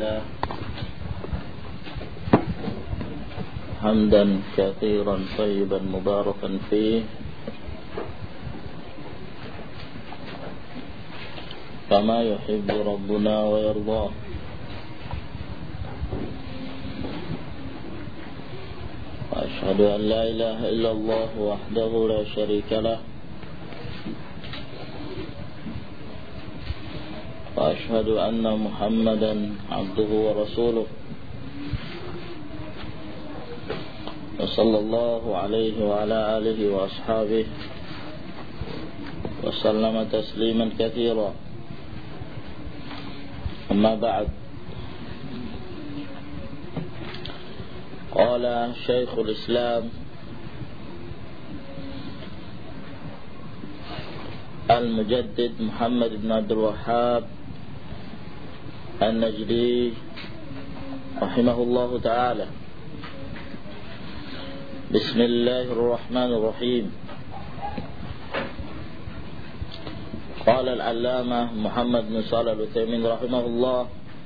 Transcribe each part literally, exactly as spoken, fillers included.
لله حمدا كثيرا طيبا مباركا فيه كما يحب ربنا ويرضاه. وأشهد أن لا إله إلا الله وحده لا شريك له، وأشهد أن محمدا عبده ورسوله، وصلى الله عليه وعلى آله وأصحابه وسلم تسليما كثيرا. أما بعد، قال شيخ الإسلام المجدد محمد بن عبد الوهاب النجدي رحمه الله تعالى: بسم الله الرحمن الرحيم. قال العلامة محمد بن صالح العثيمين رحمه الله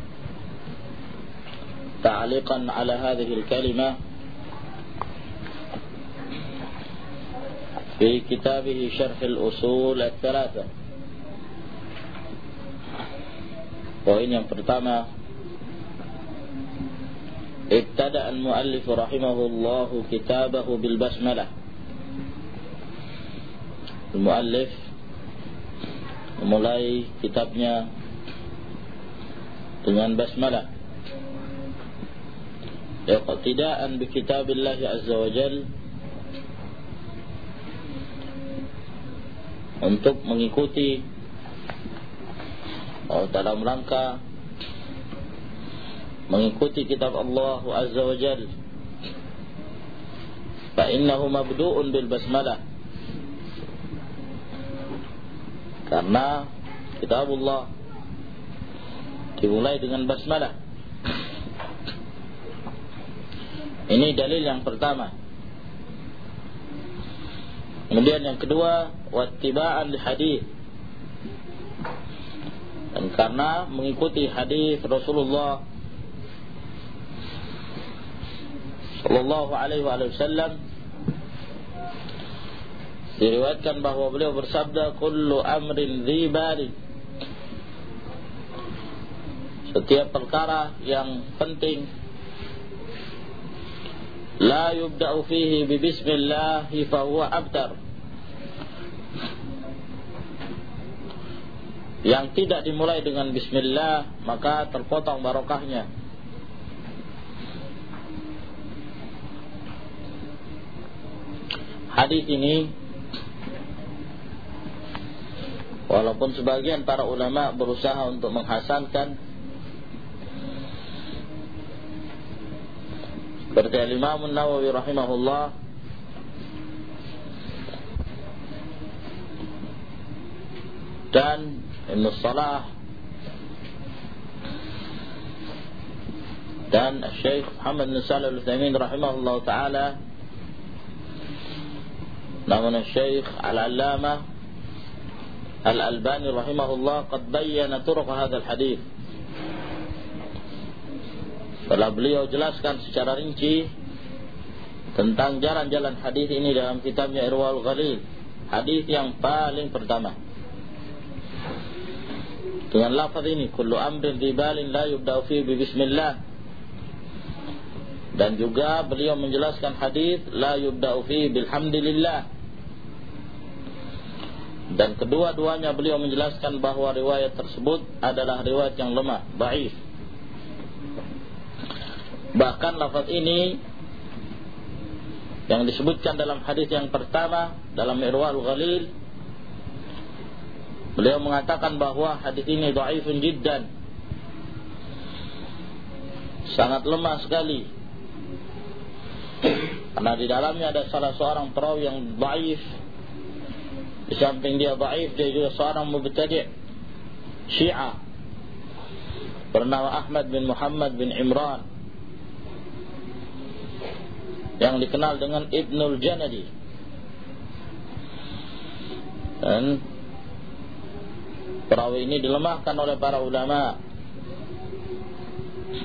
تعليقا على هذه الكلمة في كتابه شرح الأصول الثلاثة. Poin yang pertama, ibtada al-muallif rahimahullahu kitabahu bil basmalah. Al-muallif memulai kitabnya dengan basmalah, iqtidaan bi kitabillah azza wa jalla, untuk mengikuti atau dalam rangka mengikuti kitab Allah azza wa jalla. Fa innahu mabdu'un bil basmalah, karena kitabullah dimulai dengan basmalah. Ini dalil yang pertama. Kemudian yang kedua, wattiba'an li hadis, dan karena mengikuti hadis Rasulullah sallallahu alaihi wasallam, diriwayatkan bahwa beliau bersabda, kullu amrin dhi balin, setiap perkara yang penting, la yubda'u fihi bi bismillah fa huwa abtar, yang tidak dimulai dengan bismillah maka terpotong barokahnya. Hadis ini, walaupun sebagian para ulama berusaha untuk menghasankan, seperti Imam An-Nawawi rahimahullah, dan Ibn Salah, dan Syekh Muhammad bin Shalih Al-Utsaimin rahimahullah ta'ala. Namun Syekh Al-Allamah Al-Albani rahimahullah qad bayyana turuq hadzal hadis, telah beliau jelaskan secara rinci tentang jalan-jalan hadis ini dalam kitabnya Irwaul Ghalil, hadis yang paling pertama, dengan lafaz ini, kullu amrin dhibalin la yubda'u fihi bi bismillah. Dan juga beliau menjelaskan hadis la yubda'u fihi bilhamdilillah. Dan kedua-duanya beliau menjelaskan bahwa riwayat tersebut adalah riwayat yang lemah, dhaif. Bahkan lafaz ini yang disebutkan dalam hadis yang pertama dalam Irwaul Ghalil, beliau mengatakan bahwa hadis ini dhaifun jiddan, sangat lemah sekali, karena di dalamnya ada salah seorang perawi yang dhaif. Di samping dia dhaif, dia juga seorang mubtadi' Syiah bernama Ahmad bin Muhammad bin Imran, yang dikenal dengan Ibnul Janadi. Dan perawi ini dilemahkan oleh para ulama.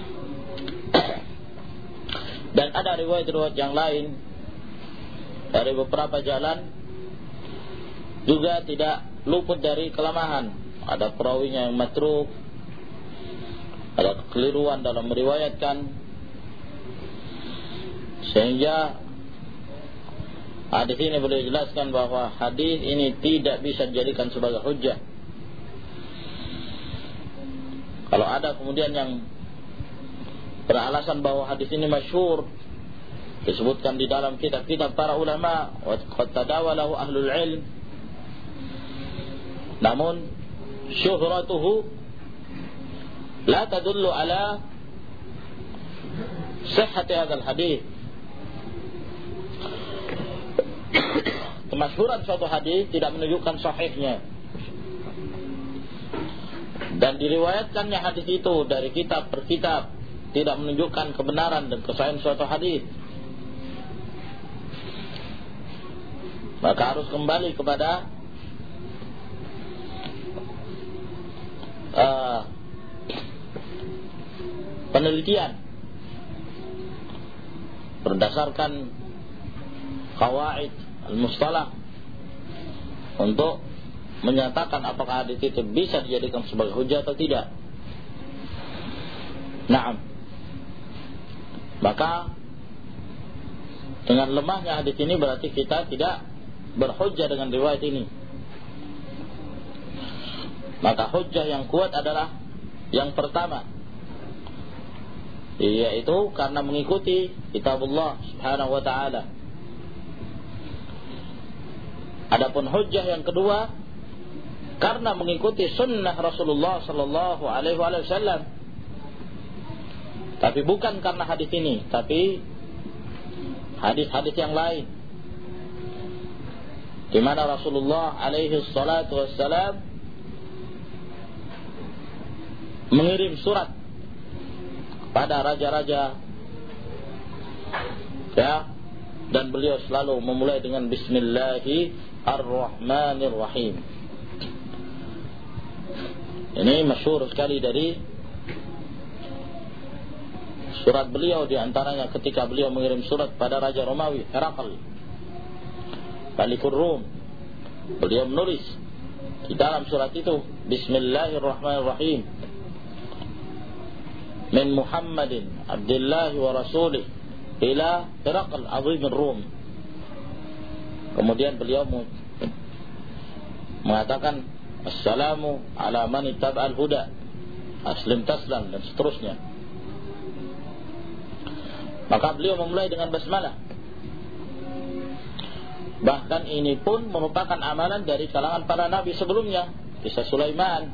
ada riwayat-riwayat yang lain dari beberapa jalan juga tidak luput dari kelemahan. Ada perawinya yang matruk, ada kekeliruan dalam meriwayatkan, sehingga hadis ini boleh jelaskan bahwa hadis ini tidak bisa dijadikan sebagai hujjah. Kalau ada kemudian yang beralasan bahwa hadis ini masyhur, disebutkan di dalam kitab-kitab para ulama, wa qad tadawalahu ahlul ilm, namun syuhratuhu la tadullu ala sihhati hadzal hadis. Kemasyhuran suatu hadis tidak menunjukkan sahihnya, dan diriwayatkannya hadis itu dari kitab per kitab tidak menunjukkan kebenaran dan kesahihan suatu hadis. Maka harus kembali kepada uh, penelitian berdasarkan qawaid al-mustalah untuk menyatakan apakah hadis itu bisa dijadikan sebagai hujjah atau tidak. Naam. Maka dengan lemahnya hadis ini berarti kita tidak berhujjah dengan riwayat ini. Maka hujjah yang kuat adalah yang pertama, yaitu karena mengikuti kitabullah subhanahu wa ta'ala. Adapun hujjah yang kedua karena mengikuti sunnah Rasulullah sallallahu alaihi wasallam, tapi bukan karena hadis ini, tapi hadis-hadis yang lain di mana Rasulullah alaihi salatu wassalam mengirim surat pada raja-raja, ya, dan beliau selalu memulai dengan Bismillahirrahmanirrahim. Ini masyhur sekali dari surat beliau, di antaranya ketika beliau mengirim surat pada Raja Romawi Herakl, Malikur Rum. Beliau menulis di dalam surat itu, Bismillahirrahmanirrahim, min Muhammadin Abdillahi wa Rasulih ila Herakl azim Rum. Kemudian beliau mengatakan, Assalamu ala man ittaba'al huda, aslim taslam, dan seterusnya. Maka beliau memulai dengan basmalah. Bahkan ini pun merupakan amalan dari kalangan para nabi sebelumnya. Kisah Sulaiman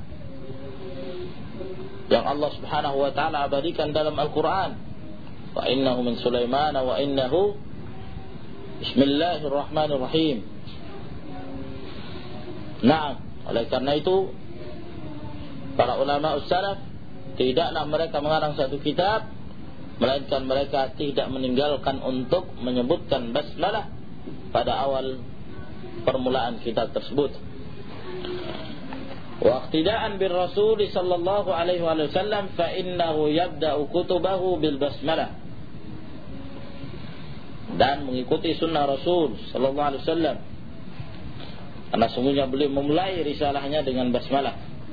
yang Allah subhanahu wa ta'ala abadikan dalam Al-Quran. Wa innahu min Sulaiman wa innahu Bismillahirrahmanirrahim. Nah, oleh karena itu para ulama salaf tidaklah mereka mengarang satu kitab, melainkan mereka tidak meninggalkan untuk menyebutkan basmalah pada awal permulaan kitab tersebut. Wa iqtida'an bir Rasul sallallahu alaihi wasallam fa innahu yabda'u kutubahu bil basmalah. Dan mengikuti sunnah Rasul sallallahu alaihi wasallam, karena sungguhnya beliau memulai risalahnya dengan basmalah.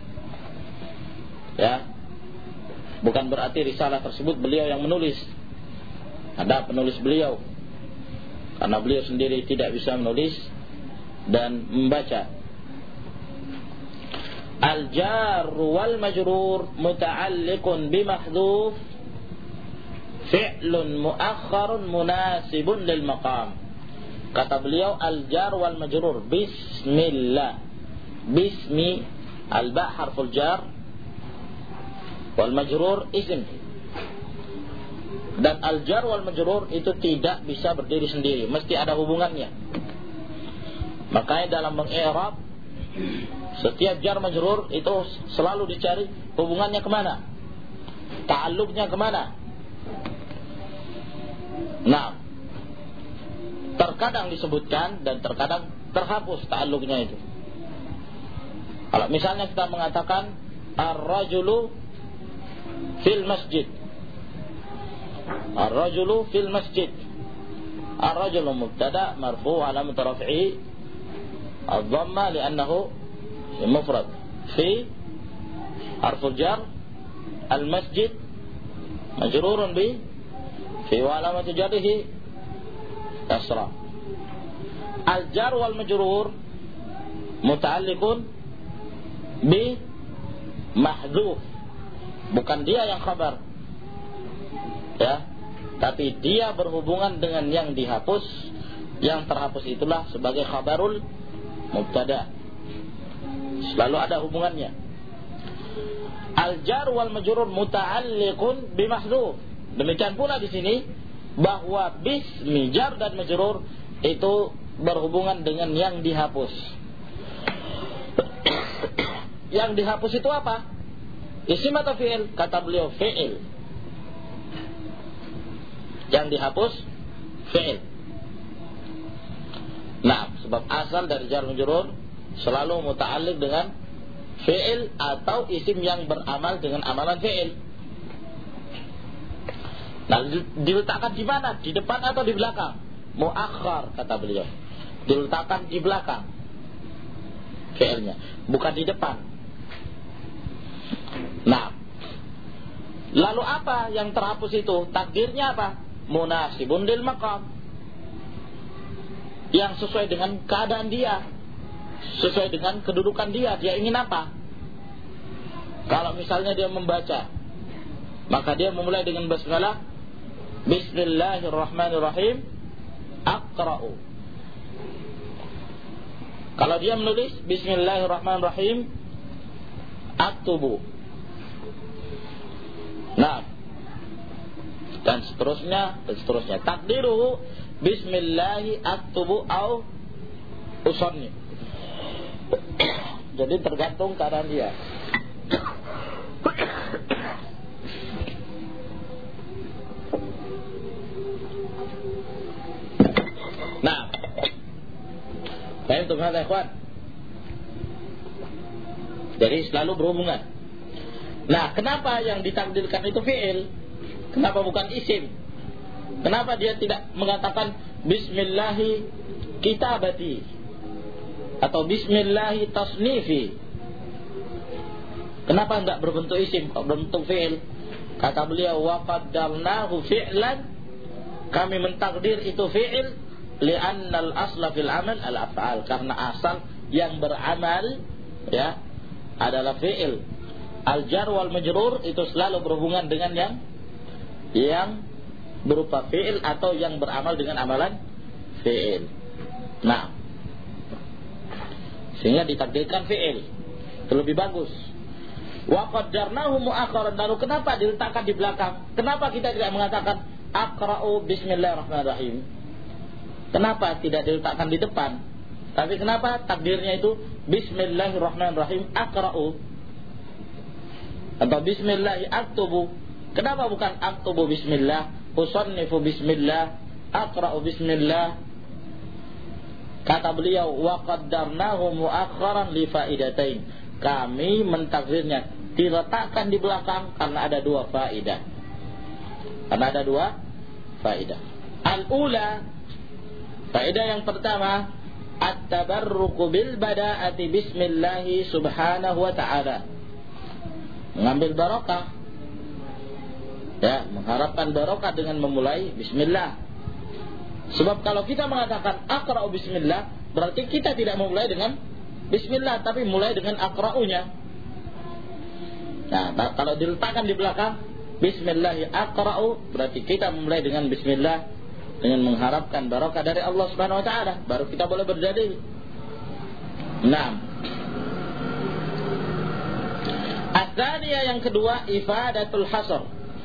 Ya, bukan berarti risalah tersebut beliau yang menulis. Ada penulis beliau, karena beliau sendiri tidak bisa menulis dan membaca. Al-jar wal majrur muta'alliqun bimahdhuf fi'lun mu'akhkharun munasibun lil maqam. Kata beliau, al-jar wal majrur, bismillah, bismi, al-ba' harful jar, wal majrur ism. Dan al-jar wal majrur itu tidak bisa berdiri sendiri, mesti ada hubungannya. Makanya dalam meng-i'rab setiap jar majrur itu selalu dicari hubungannya kemana, ta'alluqnya kemana. Nah, terkadang disebutkan dan terkadang terhapus ta'alluqnya itu. Kalau misalnya kita mengatakan ar-rajulu fil masjid, Ar-rajulu fil masjid. Ar-rajulu mubtada marfu' alamat raf'ihi ad-dhamma li'annahu mufrad. Fi harful jar, al-masjid majrurun bi fi wa alamat jarrihi kasra. Al-jar wal majrur muta'alliqun bi mahdhuf. Bukan dia yang khabar, ya, tapi dia berhubungan dengan yang dihapus. Yang terhapus itulah sebagai khabarul mubtada. Selalu ada hubungannya. Al-jar wal majrur muta'alliqun bi mahdhuf. Demikian pula di sini bahwa bismi jar dan majrur itu berhubungan dengan yang dihapus. Yang dihapus itu apa? Isim atau fi'il? Kata beliau fi'il. Yang dihapus fi'il. Nah, sebab asal dari jar majrur selalu muta'alliq dengan fi'il atau isim yang beramal dengan amalan fi'il. Nah, diletakkan di mana? Di depan atau di belakang? Muakhar, kata beliau. Diletakkan di belakang fi'ilnya, bukan di depan. Nah, lalu apa yang terhapus itu? Takdirnya apa? Munasibun lil maqam, yang sesuai dengan keadaan dia, sesuai dengan kedudukan dia. Dia ingin apa? Kalau misalnya dia membaca, maka dia memulai dengan basmalah, Bismillahirrahmanirrahim, Aqra'u. Kalau dia menulis Bismillahirrahmanirrahim, Aktubu. Nah, dan seterusnya, dan seterusnya. Takdiruhu Bismillahi aktubu au usanni. Jadi tergantung keadaan dia. Nah, baik untuk hal ikhwan. Jadi selalu berhubungan. Nah, kenapa yang ditakdirkan itu fi'il? Kenapa bukan isim? Kenapa dia tidak mengatakan Bismillahi kitabati atau Bismillahi tasnifi? Kenapa enggak berbentuk isim, kok berbentuk fi'il? Kata beliau, wa qaddarnahu fi'lan, kami mentakdir itu fi'il, li'annal asla fil amal al-af'al, karena asal yang beramal, ya, adalah fi'il. Al-jar wal majrur itu selalu berhubungan dengan yang yang berupa fi'il atau yang beramal dengan amalan fi'il. Nah, sehingga ditakdirkan fi'il itu lebih bagus. Wa qaddarnahu mu'akharan. Lalu kenapa diletakkan di belakang? Kenapa kita tidak mengatakan Aqra'u Bismillahirrahmanirrahim? Kenapa tidak diletakkan di depan? Tapi kenapa takdirnya itu Bismillahirrahmanirrahim Aqra'u atau Bismillahi aktubu? Kenapa bukan aktubu bismillah, usannifu bismillah, aqra'u bismillah? Kata beliau, wa qaddarnahu mu'akharan li faidatain. Kami mentakdirnya diletakkan di belakang karena ada dua faidah. Karena ada dua faidah. Al-ula, faidah yang pertama, at-tabarruku bil bada'ati bismillahi subhanahu wa ta'ala. Mengambil barokah, ya, mengharapkan barokah dengan memulai bismillah. Sebab kalau kita mengatakan aqra'u bismillah, berarti kita tidak memulai dengan bismillah, tapi mulai dengan aqra'unya. Nah, kalau diletakkan di belakang bismillahi aqra'u, berarti kita memulai dengan bismillah, dengan mengharapkan barokah dari Allah Subhanahu wa taala, baru kita boleh berdalil. Nah, Ats-tsaniyah yang kedua, ifadatul hasr.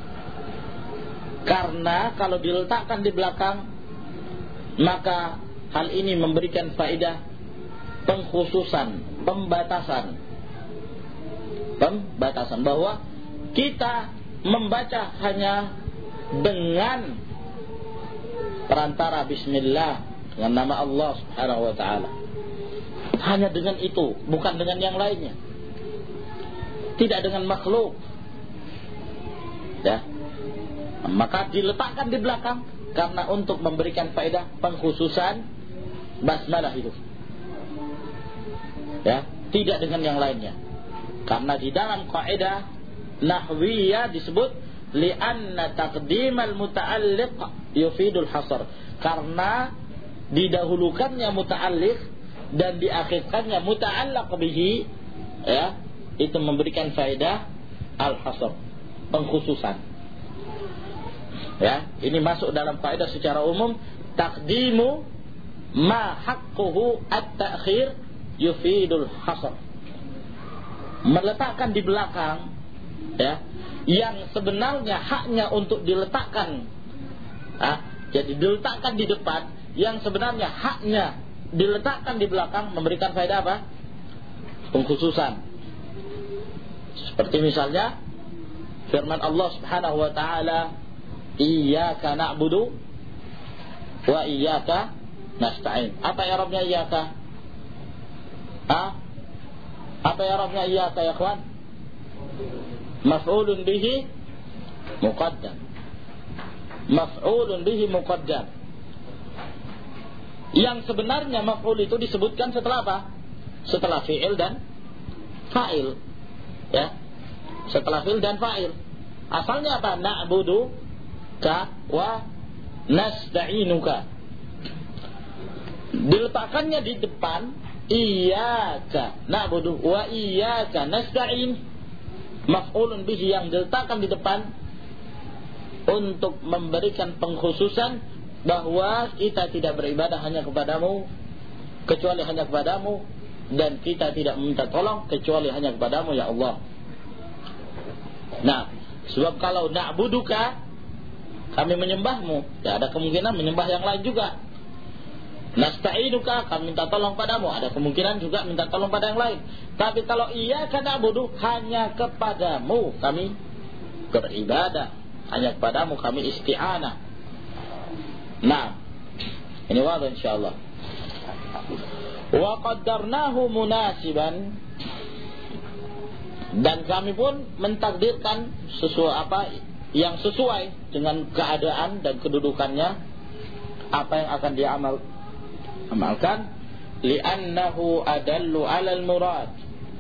Karena kalau diletakkan di belakang, maka hal ini memberikan faedah pengkhususan, pembatasan. Pembatasan bahwa kita membaca hanya dengan perantara bismillah, dengan nama Allah Subhanahu wa taala. Hanya dengan itu, bukan dengan yang lainnya. Tidak dengan makhluk. Ya. Maka diletakkan di belakang karena untuk memberikan faedah pengkhususan basmalah itu. Ya, tidak dengan yang lainnya. Karena di dalam kaidah nahwiyah disebut li'anna taqdimal muta'alliq yufidul hasr. Karena didahulukannya muta'alliq dan diakhirkannya muta'allaq bihi, ya, itu memberikan faedah al-hasr, pengkhususan. Ya, ini masuk dalam faedah secara umum, taqdimu ma haqquhu at-ta'khir yufidul hasr. Meletakkan di belakang, ya, yang sebenarnya haknya untuk diletakkan, ah, jadi diletakkan di depan, yang sebenarnya haknya diletakkan di belakang, memberikan faedah apa? Pengkhususan. Seperti misalnya firman Allah Subhanahu wa taala, iyyaka na'budu wa iyyaka nasta'in. Apa i'rabnya iyyaka? Ah? Apa i'rabnya iyyaka ya kawan? Maf'ulun bihi muqaddam. Maf'ulun bihi muqaddam. Yang sebenarnya maf'ul itu disebutkan setelah apa? Setelah fi'il dan fa'il. Ya. Setelah fi'il dan fa'il. Asalnya apa? Na'budu ka wa nasta'inuka. Diletakkannya di depan iyyaka na'budu wa iyyaka nasta'in. Maf'ulun bihi yang diletakkan di depan untuk memberikan pengkhususan bahwa kita tidak beribadah hanya kepadamu kecuali hanya kepadamu, dan kita tidak meminta tolong kecuali hanya kepadamu ya Allah. Nah, sebab kalau na'buduka, kami menyembahmu, ya ada kemungkinan menyembah yang lain juga. Nasta'inuka, kami minta tolong padamu, ada kemungkinan juga minta tolong pada yang lain. Tapi kalau iyyaka na'budu, hanya kepadamu kami beribadah, hanya kepadamu kami isti'anah. Nah, ini wadah insyaallah. Wa qaddarnahu munasiban, dan kami pun mentakdirkan sesuai apa yang sesuai dengan keadaan dan kedudukannya, apa yang akan dia amal amalkan, li'annahu adallu 'alal murad.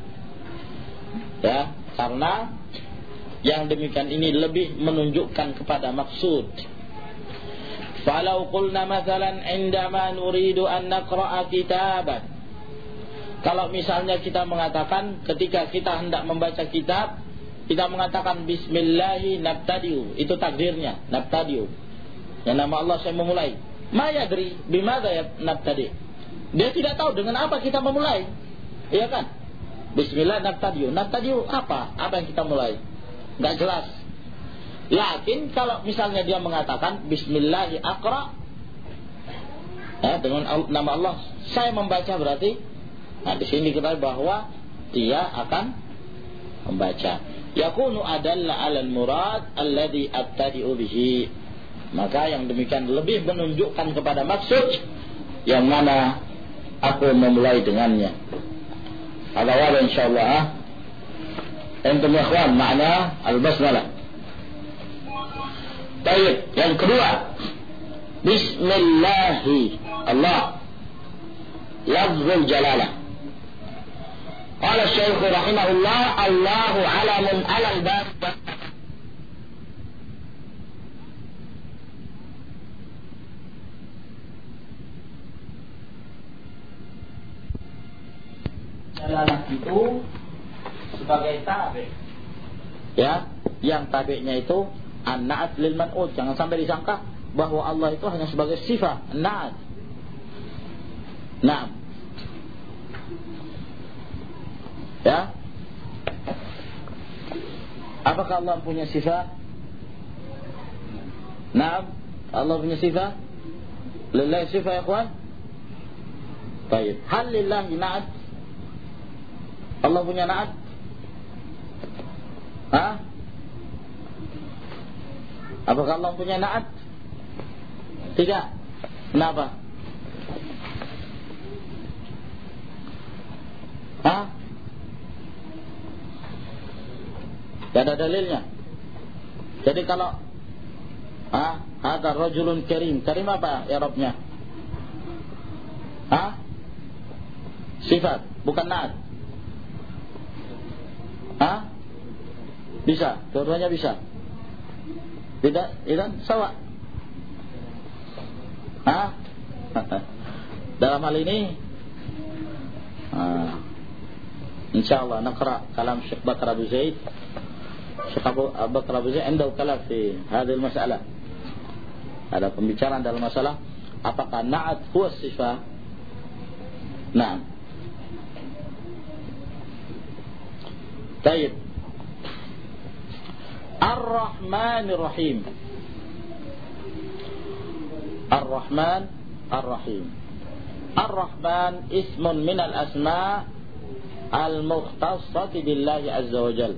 Ya, karena yang demikian ini lebih menunjukkan kepada maksud. Falau qulna mathalan indama nuridu an naqra'a kitaban. Kalau misalnya kita mengatakan ketika kita hendak membaca kitab, kita mengatakan bismillahi nabtadi'u, itu takdirnya, nabtadi'u. Yang nama Allah saya memulai. Ma yadri bimadza ya nabtadi'. Dia tidak tahu dengan apa kita memulai. Iya kan? Bismillah nabtadi'u. Nabtadi'u apa? Apa yang kita mulai? Enggak jelas. Lakin kalau misalnya dia mengatakan bismillahi aqra, ya, dengan nama Allah saya membaca, berarti nah di sini kita bahwa dia akan membaca. Yakunu adalla 'alal murad alladhi abtadi'u bihi. Maka yang demikian lebih menunjukkan kepada maksud yang mana aku memulai dengannya. Ada wala insyaallah. Antum ya ikhwan, makna al-basmalah. Baik, yang kedua, bismillahi Allah, lafzul jalalah. Qala Syekh rahimahullah, Allahu alamun 'alal bab. Jalalah itu sebagai tabi'. Ya, yang tabi'nya itu an-na'at lil man'ut. Jangan sampai disangka bahwa Allah itu hanya sebagai sifat an-na'at. Naam. Ya. Apakah Allah punya sifat? Naam. Allah punya sifat? Lillahi sifat ya ikhwan? Baik. Hal lillahi na'at? Allah punya na'at? Hah? Apakah Allah punya na'at? Tidak. Kenapa? Hah? Tidak ada dalilnya. Jadi kalau Ah, hadza rajulun karim. Karim apa i'rabnya? Ah? Sifat, bukan na'at. Ah? Bisa, dua-duanya bisa. Tidak, idan sawa. Ah? Dalam hal ini ah, insyaallah naqra kalam Syekh Bakar Abu Zaid. Syekh Abu Bakar Abu Zaid عنده كلام في هذه المسألة. Ada pembicaraan dalam masalah apakah na'at huwa sifat. Naam. Baik. Ar-Rahmanir Rahim. Ar-Rahman Ar-Rahim. Ar-Rahman ismun min al-asma' al-mukhtassati billahi azza wa jal.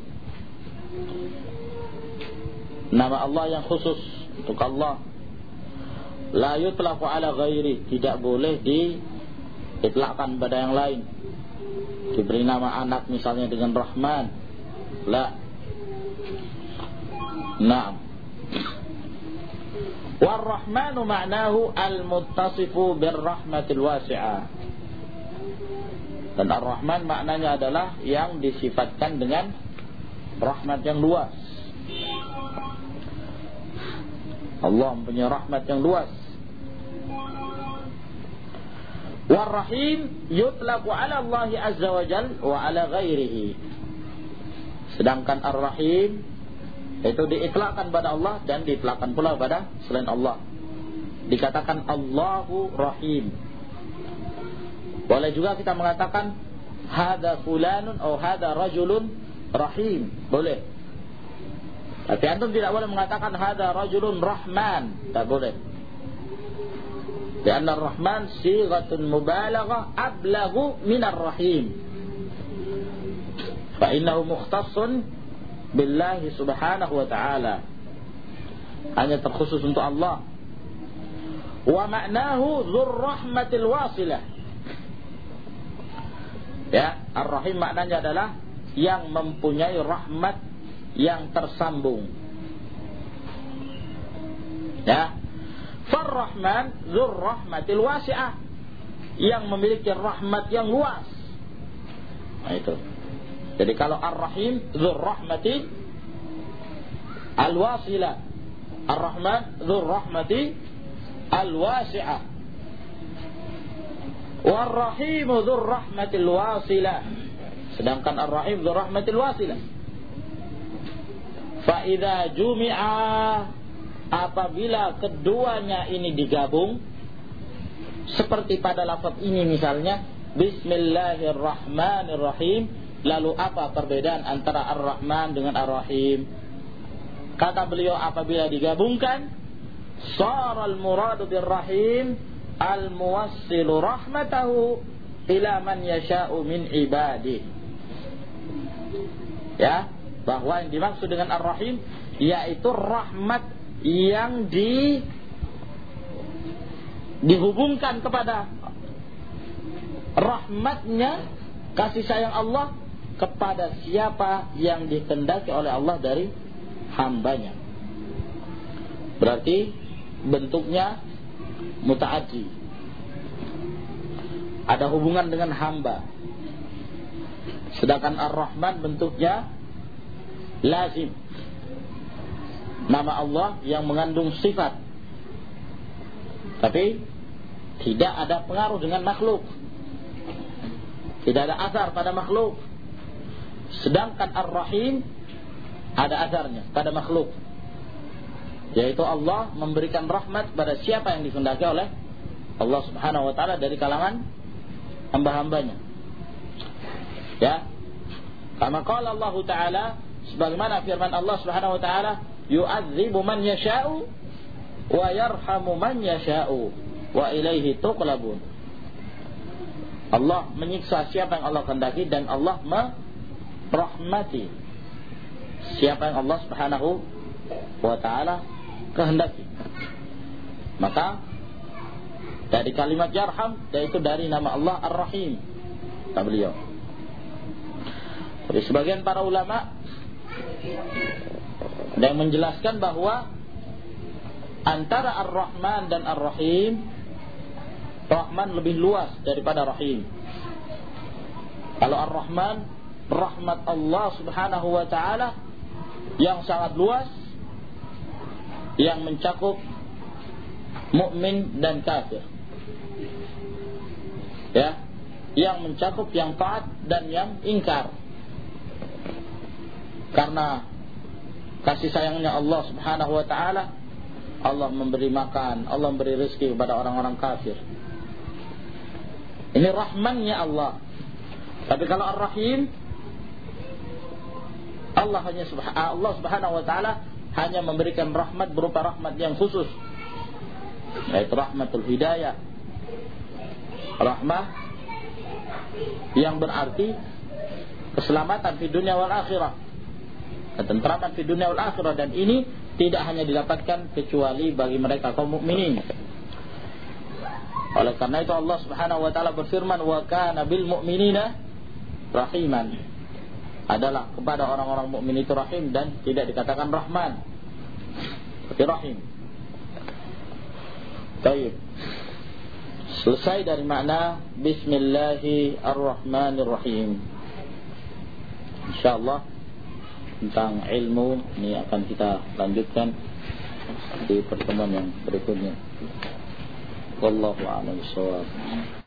Nama Allah yang khusus untuk Allah. La yutlaqu ala ghairi, tidak boleh diitlaqkan pada yang lain. Diberi nama anak misalnya dengan Rahman, la. Naam. War-Rahmanu ma'nahu al-muttasifu bir-rahmatil wasi'ah. Dan Ar-Rahman maknanya adalah yang disifatkan dengan rahmat yang luas. Allah mempunyai rahmat yang luas. War-Rahim yutlaqu ala Allah azza wa jal wa ala ghairihi. Sedangkan Ar-Rahim itu diitlaqkan pada Allah dan diitlaqkan pula pada selain Allah. Dikatakan Allahu Rahim. Boleh juga kita mengatakan hadza fulanun atau hadza rajulun rahim, boleh. Tapi antum tidak boleh mengatakan hadza rajulun rahman, tak boleh. Karena Rahman sighatun mubalaghah ablaghu min ar-Rahim. Fa innahu mukhtassun billahi subhanahu wa ta'ala. Hanya terkhusus untuk Allah. Wa ma'nahu dzur rahmatil wasilah. Ya, Ar-Rahim maknanya adalah yang mempunyai rahmat yang tersambung. Ya. Far-Rahman dzur rahmatil wasi'ah, yang memiliki rahmat yang luas. Nah itu. Jadi kalau Ar-Rahim dzur rahmati al-wasilah, Ar-Rahman dzur rahmati al-wasi'ah, War-Rahim dzur rahmatil wasilah. Sedangkan Ar-Rahim dzur rahmatil wasilah. Fa idza jumi'a, apabila keduanya ini digabung, seperti pada lafaz ini misalnya Bismillahirrahmanirrahim, lalu apa perbedaan antara Ar-Rahman dengan Ar-Rahim? Kata beliau, apabila digabungkan, saral muradu bir-Rahim al-muwassilu rahmatahu ila man yasha'u min ibadihi. Ya, bahwa yang dimaksud dengan Ar-Rahim yaitu rahmat yang di dihubungkan kepada rahmatnya, kasih sayang Allah kepada siapa yang dikehendaki oleh Allah dari hambanya. Berarti bentuknya muta'addi, ada hubungan dengan hamba. Sedangkan Ar-Rahman bentuknya lazim, nama Allah yang mengandung sifat, tapi tidak ada pengaruh dengan makhluk, tidak ada asar pada makhluk. Sedangkan Ar-Rahim ada asarnya pada makhluk, yaitu Allah memberikan rahmat pada siapa yang dikehendaki oleh Allah Subhanahu wa taala dari kalangan hamba-hambanya. Ya. Kama qala Allah taala, sebagaimana firman Allah Subhanahu wa taala, yu'adzibu man yasha'u wa yarhamu man yasha'u wa ilaihi tuqlabun. Allah menyiksa siapa yang Allah kehendaki dan Allah merahmati siapa yang Allah Subhanahu wa taala kehendaki. Maka dari kalimat yarham, yaitu dari nama Allah Ar-Rahim, kata beliau. Tapi sebagian para ulama ada yang menjelaskan bahwa antara Ar-Rahman dan Ar-Rahim, Rahman lebih luas daripada Rahim. Kalau Ar-Rahman, rahmat Allah Subhanahu wa taala yang sangat luas, yang mencakup mukmin dan kafir. Ya, yang mencakup yang taat dan yang ingkar. Karena kasih sayangnya Allah Subhanahu wa taala, Allah memberi makan, Allah memberi rezeki kepada orang-orang kafir. Ini rahmannya Allah. Tapi kalau Ar-Rahim, Allah hanya Allah Subhanahu wa taala hanya memberikan rahmat berupa rahmat yang khusus, yaitu rahmatul hidayah. Rahmah yang berarti keselamatan di dunia wal akhirah, ketentraman di dunia wal akhirah, dan ini tidak hanya didapatkan kecuali bagi mereka kaum mukminin. Oleh karena itu Allah Subhanahu wa taala berfirman, wa kana bil mu'minina rahiman. Adalah kepada orang-orang mukmin itu rahim, dan tidak dikatakan rahman, tapi rahim. Baik. Selesai dari makna Bismillahirrahmanirrahim. Insyaallah tentang ilmu ini akan kita lanjutkan di pertemuan yang berikutnya. Wallahu a'lam bishawab.